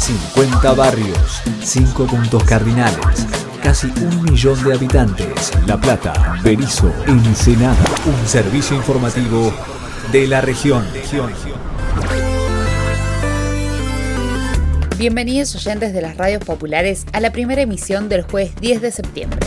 50 barrios, 5 puntos cardinales, casi 1 millón de habitantes. La Plata, Berisso, Ensenada. Un servicio informativo de la región. Bienvenidos oyentes de las radios populares a la primera emisión del jueves 10 de septiembre.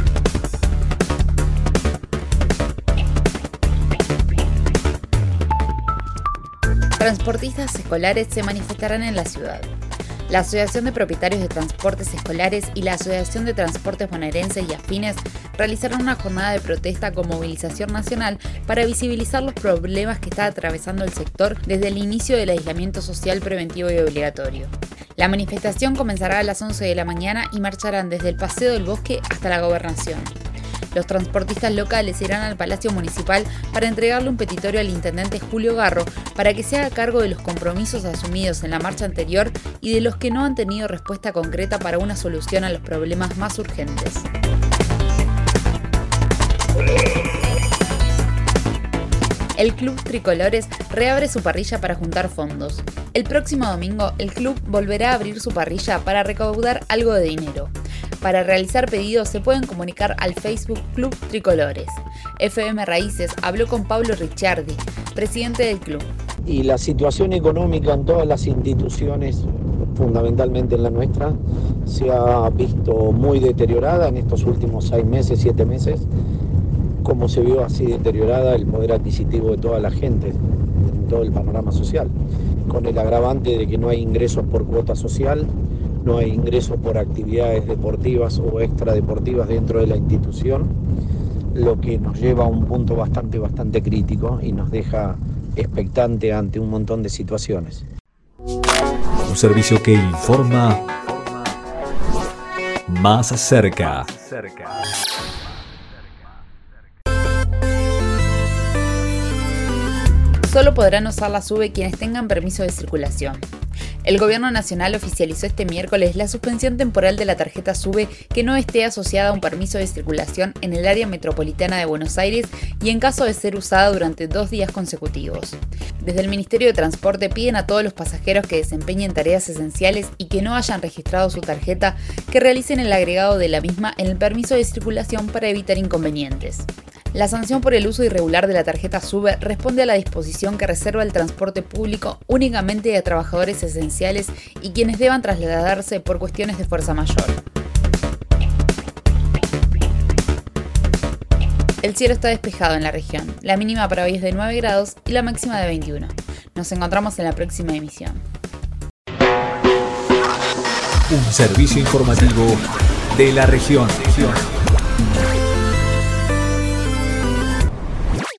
Transportistas escolares se manifestarán en la ciudad. La Asociación de Propietarios de Transportes Escolares y la Asociación de Transportes Bonaerenses y Afines realizaron una jornada de protesta con movilización nacional para visibilizar los problemas que está atravesando el sector desde el inicio del aislamiento social preventivo y obligatorio. La manifestación comenzará a las 11 de la mañana y marcharán desde el Paseo del Bosque hasta la Gobernación. Los transportistas locales irán al Palacio Municipal para entregarle un petitorio al intendente Julio Garro para que se haga cargo de los compromisos asumidos en la marcha anterior y de los que no han tenido respuesta concreta para una solución a los problemas más urgentes. El Club Tricolores reabre su parrilla para juntar fondos. El próximo domingo, el club volverá a abrir su parrilla para recaudar algo de dinero. Para realizar pedidos se pueden comunicar al Facebook Club Tricolores. FM Raíces habló con Pablo Ricciardi, presidente del club. Y la situación económica en todas las instituciones, fundamentalmente en la nuestra, se ha visto muy deteriorada en estos últimos 6 meses, 7 meses, como se vio así deteriorada el poder adquisitivo de toda la gente, en todo el panorama social, con el agravante de que no hay ingresos por cuota social, no hay ingresos por actividades deportivas o extradeportivas dentro de la institución, lo que nos lleva a un punto bastante crítico y nos deja expectante ante un montón de situaciones. Un servicio que informa más cerca. Solo podrán usar la SUBE quienes tengan permiso de circulación. El Gobierno Nacional oficializó este miércoles la suspensión temporal de la tarjeta SUBE que no esté asociada a un permiso de circulación en el área metropolitana de Buenos Aires y en caso de ser usada durante 2 días consecutivos. Desde el Ministerio de Transporte piden a todos los pasajeros que desempeñen tareas esenciales y que no hayan registrado su tarjeta que realicen el agregado de la misma en el permiso de circulación para evitar inconvenientes. La sanción por el uso irregular de la tarjeta SUBE responde a la disposición que reserva el transporte público únicamente a trabajadores esenciales y quienes deban trasladarse por cuestiones de fuerza mayor. El cielo está despejado en la región. La mínima para hoy es de 9 grados y la máxima de 21. Nos encontramos en la próxima emisión. Un servicio informativo de la región.